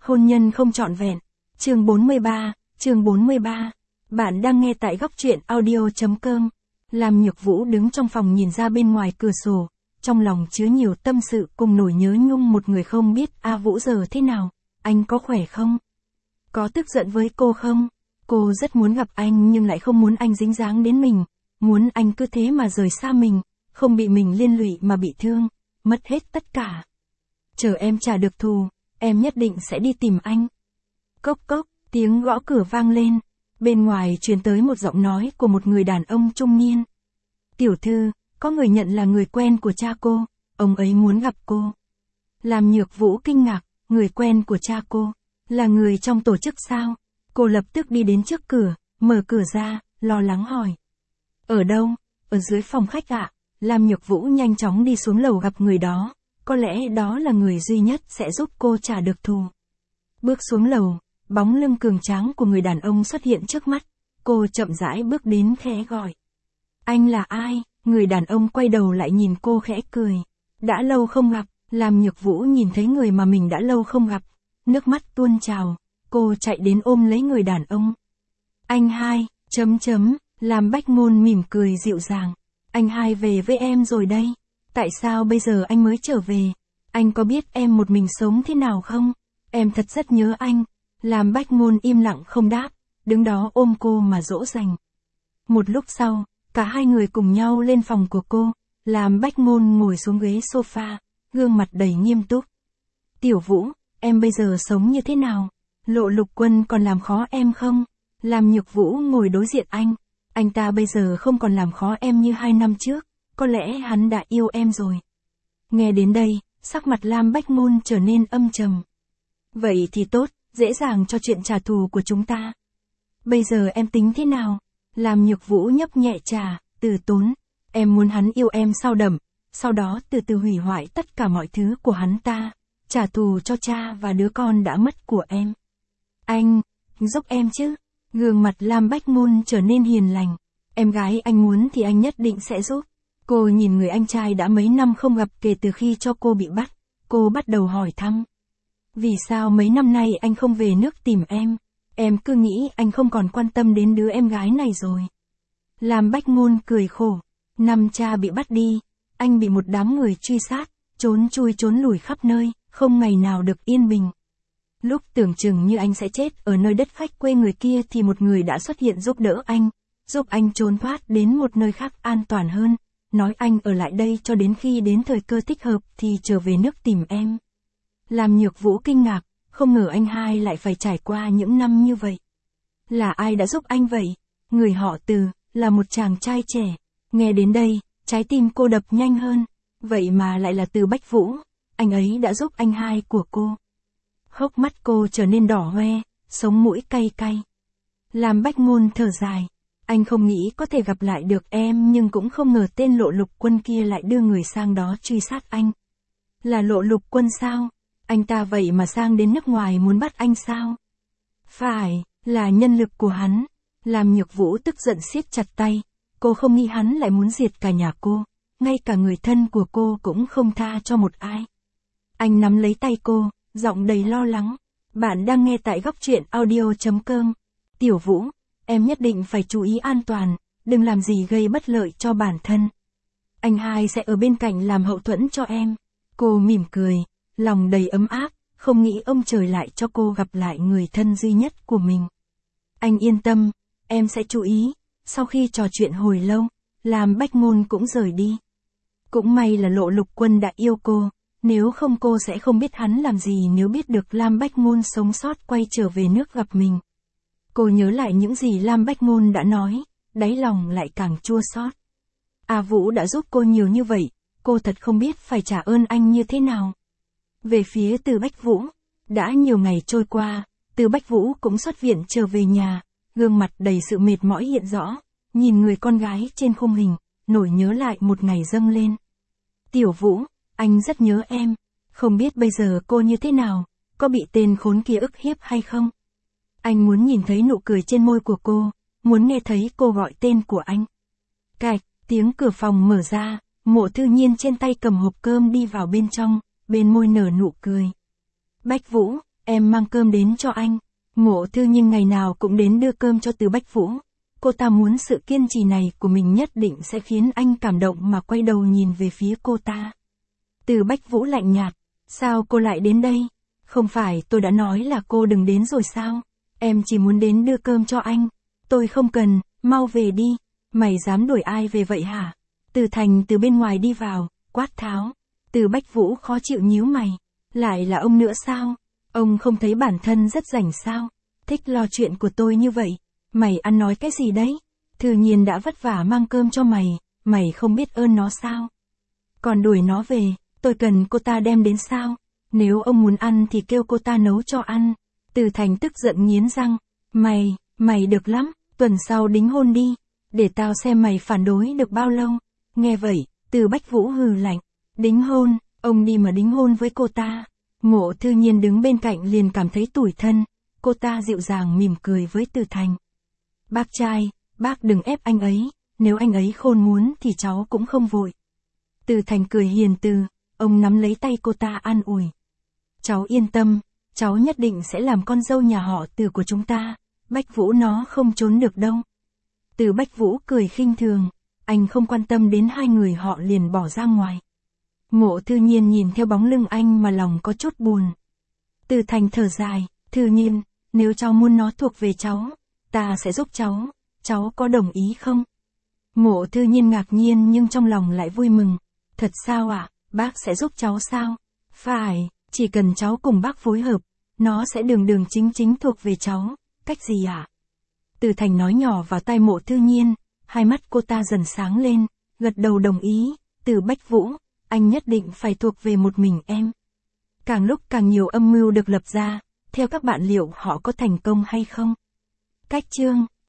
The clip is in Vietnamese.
Hôn nhân không trọn vẹn. Chương 43. Bạn đang nghe tại góc truyện audio.com. Lam Nhược Vũ đứng trong phòng nhìn ra bên ngoài cửa sổ, trong lòng chứa nhiều tâm sự cùng nỗi nhớ nhung một người không biết A Vũ giờ thế nào, anh có khỏe không? Có tức giận với cô không? Cô rất muốn gặp anh nhưng lại không muốn anh dính dáng đến mình, muốn anh cứ thế mà rời xa mình, không bị mình liên lụy mà bị thương, mất hết tất cả. Chờ em trả được thù, em nhất định sẽ đi tìm anh. Cốc cốc, tiếng gõ cửa vang lên, bên ngoài truyền tới một giọng nói của một người đàn ông trung niên. Tiểu thư, có người nhận là người quen của cha cô, ông ấy muốn gặp cô. Lam Nhược Vũ kinh ngạc, người quen của cha cô, là người trong tổ chức sao? Cô lập tức đi đến trước cửa, mở cửa ra, lo lắng hỏi. Ở đâu? Ở dưới phòng khách ạ. Lam Nhược Vũ nhanh chóng đi xuống lầu gặp người đó, có lẽ đó là người duy nhất sẽ giúp cô trả được thù. Bước xuống lầu, bóng lưng cường tráng của người đàn ông xuất hiện trước mắt, cô chậm rãi bước đến khẽ gọi. Anh là ai? Người đàn ông quay đầu lại nhìn cô khẽ cười. Đã lâu không gặp. Lam Nhược Vũ nhìn thấy người mà mình đã lâu không gặp, nước mắt tuôn trào, cô chạy đến ôm lấy người đàn ông. Anh hai, Lam Bách Ngôn mỉm cười dịu dàng. Anh hai về với em rồi đây. Tại sao bây giờ anh mới trở về? Anh có biết em một mình sống thế nào không? Em thật rất nhớ anh. Lam Bách Ngôn im lặng không đáp, đứng đó ôm cô mà dỗ dành. Một lúc sau, cả hai người cùng nhau lên phòng của cô. Lam Bách Ngôn ngồi xuống ghế sofa, gương mặt đầy nghiêm túc. Tiểu Vũ, em bây giờ sống như thế nào? Lộ Lục Quân còn làm khó em không? Lam Nhược Vũ ngồi đối diện anh ta bây giờ không còn làm khó em như 2 năm trước, có lẽ hắn đã yêu em rồi. Nghe đến đây, sắc mặt Lam Bách Ngôn trở nên âm trầm. Vậy thì tốt, dễ dàng cho chuyện trả thù của chúng ta. Bây giờ em tính thế nào? Lam Nhược Vũ nhấp nhẹ trà, từ tốn. Em muốn hắn yêu em sâu đậm, sau đó từ từ hủy hoại tất cả mọi thứ của hắn ta, trả thù cho cha và đứa con đã mất của em. Anh, giúp em chứ? Gương mặt Lam Bách Ngôn trở nên hiền lành. Em gái anh muốn thì anh nhất định sẽ giúp. Cô nhìn người anh trai đã mấy năm không gặp kể từ khi cho cô bị bắt, cô bắt đầu hỏi thăm. Vì sao mấy năm nay anh không về nước tìm em? Em cứ nghĩ anh không còn quan tâm đến đứa em gái này rồi. Lam Bách Ngôn cười khổ. Năm cha bị bắt đi, anh bị một đám người truy sát, trốn chui trốn lủi khắp nơi, không ngày nào được yên bình. Lúc tưởng chừng như anh sẽ chết ở nơi đất khách quê người kia thì một người đã xuất hiện giúp đỡ anh, giúp anh trốn thoát đến một nơi khác an toàn hơn, nói anh ở lại đây cho đến khi đến thời cơ thích hợp thì trở về nước tìm em. Lam Nhược Vũ kinh ngạc, không ngờ anh hai lại phải trải qua những năm như vậy. Là ai đã giúp anh vậy? Người họ Từ, là một chàng trai trẻ. Nghe đến đây, trái tim cô đập nhanh hơn. Vậy mà lại là Từ Bách Vũ, anh ấy đã giúp anh hai của cô. Hốc mắt cô trở nên đỏ hoe, sống mũi cay cay. Lam Bách Ngôn thở dài. Anh không nghĩ có thể gặp lại được em nhưng cũng không ngờ tên Lộ Lục Quân kia lại đưa người sang đó truy sát anh. Là Lộ Lục Quân sao? Anh ta vậy mà sang đến nước ngoài muốn bắt anh sao? Phải, là nhân lực của hắn. Lam Nhược Vũ tức giận siết chặt tay. Cô không nghĩ hắn lại muốn diệt cả nhà cô, ngay cả người thân của cô cũng không tha cho một ai. Anh nắm lấy tay cô, giọng đầy lo lắng. Bạn đang nghe tại góc truyện audio.com. Tiểu Vũ, em nhất định phải chú ý an toàn, đừng làm gì gây bất lợi cho bản thân. Anh hai sẽ ở bên cạnh làm hậu thuẫn cho em. Cô mỉm cười, lòng đầy ấm áp, không nghĩ ông trời lại cho cô gặp lại người thân duy nhất của mình. Anh yên tâm, em sẽ chú ý. Sau khi trò chuyện hồi lâu, Lam Bách Ngôn cũng rời đi. Cũng may là Lộ Lục Quân đã yêu cô, nếu không cô sẽ không biết hắn làm gì nếu biết được Lam Bách Ngôn sống sót quay trở về nước gặp mình. Cô nhớ lại những gì Lam Bách Ngôn đã nói, đáy lòng lại càng chua xót. A Vũ đã giúp cô nhiều như vậy, cô thật không biết phải trả ơn anh như thế nào. Về phía Từ Bách Vũ, đã nhiều ngày trôi qua, Từ Bách Vũ cũng xuất viện trở về nhà. Gương mặt đầy sự mệt mỏi hiện rõ, nhìn người con gái trên khung hình, nỗi nhớ lại một ngày dâng lên. Tiểu Vũ, anh rất nhớ em, không biết bây giờ cô như thế nào, có bị tên khốn kia ức hiếp hay không? Anh muốn nhìn thấy nụ cười trên môi của cô, muốn nghe thấy cô gọi tên của anh. Cạch, tiếng cửa phòng mở ra, Mộ Thư Nhiên trên tay cầm hộp cơm đi vào bên trong, bên môi nở nụ cười. Bách Vũ, em mang cơm đến cho anh. Ngộ Thư Nhiên ngày nào cũng đến đưa cơm cho Từ Bách Vũ. Cô ta muốn sự kiên trì này của mình nhất định sẽ khiến anh cảm động mà quay đầu nhìn về phía cô ta. Từ Bách Vũ lạnh nhạt, sao cô lại đến đây? Không phải tôi đã nói là cô đừng đến rồi sao? Em chỉ muốn đến đưa cơm cho anh. Tôi không cần, mau về đi. Mày dám đuổi ai về vậy hả? Từ Thành từ bên ngoài đi vào, quát tháo. Từ Bách Vũ khó chịu nhíu mày. Lại là ông nữa sao? Ông không thấy bản thân rất rảnh sao? Thích lo chuyện của tôi như vậy. Mày ăn nói cái gì đấy? Thư Nhiên đã vất vả mang cơm cho mày, mày không biết ơn nó sao? Còn đuổi nó về, tôi cần cô ta đem đến sao? Nếu ông muốn ăn thì kêu cô ta nấu cho ăn. Từ Thành tức giận nghiến răng. Mày được lắm, tuần sau đính hôn đi. Để tao xem mày phản đối được bao lâu. Nghe vậy, Từ Bách Vũ hừ lạnh. Đính hôn, ông đi mà đính hôn với cô ta. Ngộ Thư Nhiên đứng bên cạnh liền cảm thấy tủi thân. Cô ta dịu dàng mỉm cười với Từ Thành. Bác trai, bác đừng ép anh ấy, nếu anh ấy khôn muốn thì cháu cũng không vội. Từ Thành cười hiền từ, ông nắm lấy tay cô ta an ủi. Cháu yên tâm, cháu nhất định sẽ làm con dâu nhà họ Từ của chúng ta, Bách Vũ nó không trốn được đâu. Từ Bách Vũ cười khinh thường, anh không quan tâm đến hai người họ liền bỏ ra ngoài. Ngộ Thư Nhiên nhìn theo bóng lưng anh mà lòng có chút buồn. Từ Thành thở dài, Thư Nhiên, nếu cháu muốn nó thuộc về cháu, ta sẽ giúp cháu có đồng ý không? Ngộ Thư Nhiên ngạc nhiên nhưng trong lòng lại vui mừng. Thật sao ạ, bác sẽ giúp cháu sao? Phải, chỉ cần cháu cùng bác phối hợp, nó sẽ đường chính thuộc về cháu, cách gì ạ? Từ Thành nói nhỏ vào tai Mộ Thư Nhiên, hai mắt cô ta dần sáng lên, gật đầu đồng ý. Từ Bách Vũ, anh nhất định phải thuộc về một mình em. Càng lúc càng nhiều âm mưu được lập ra, theo các bạn liệu họ có thành công hay không? Cách chương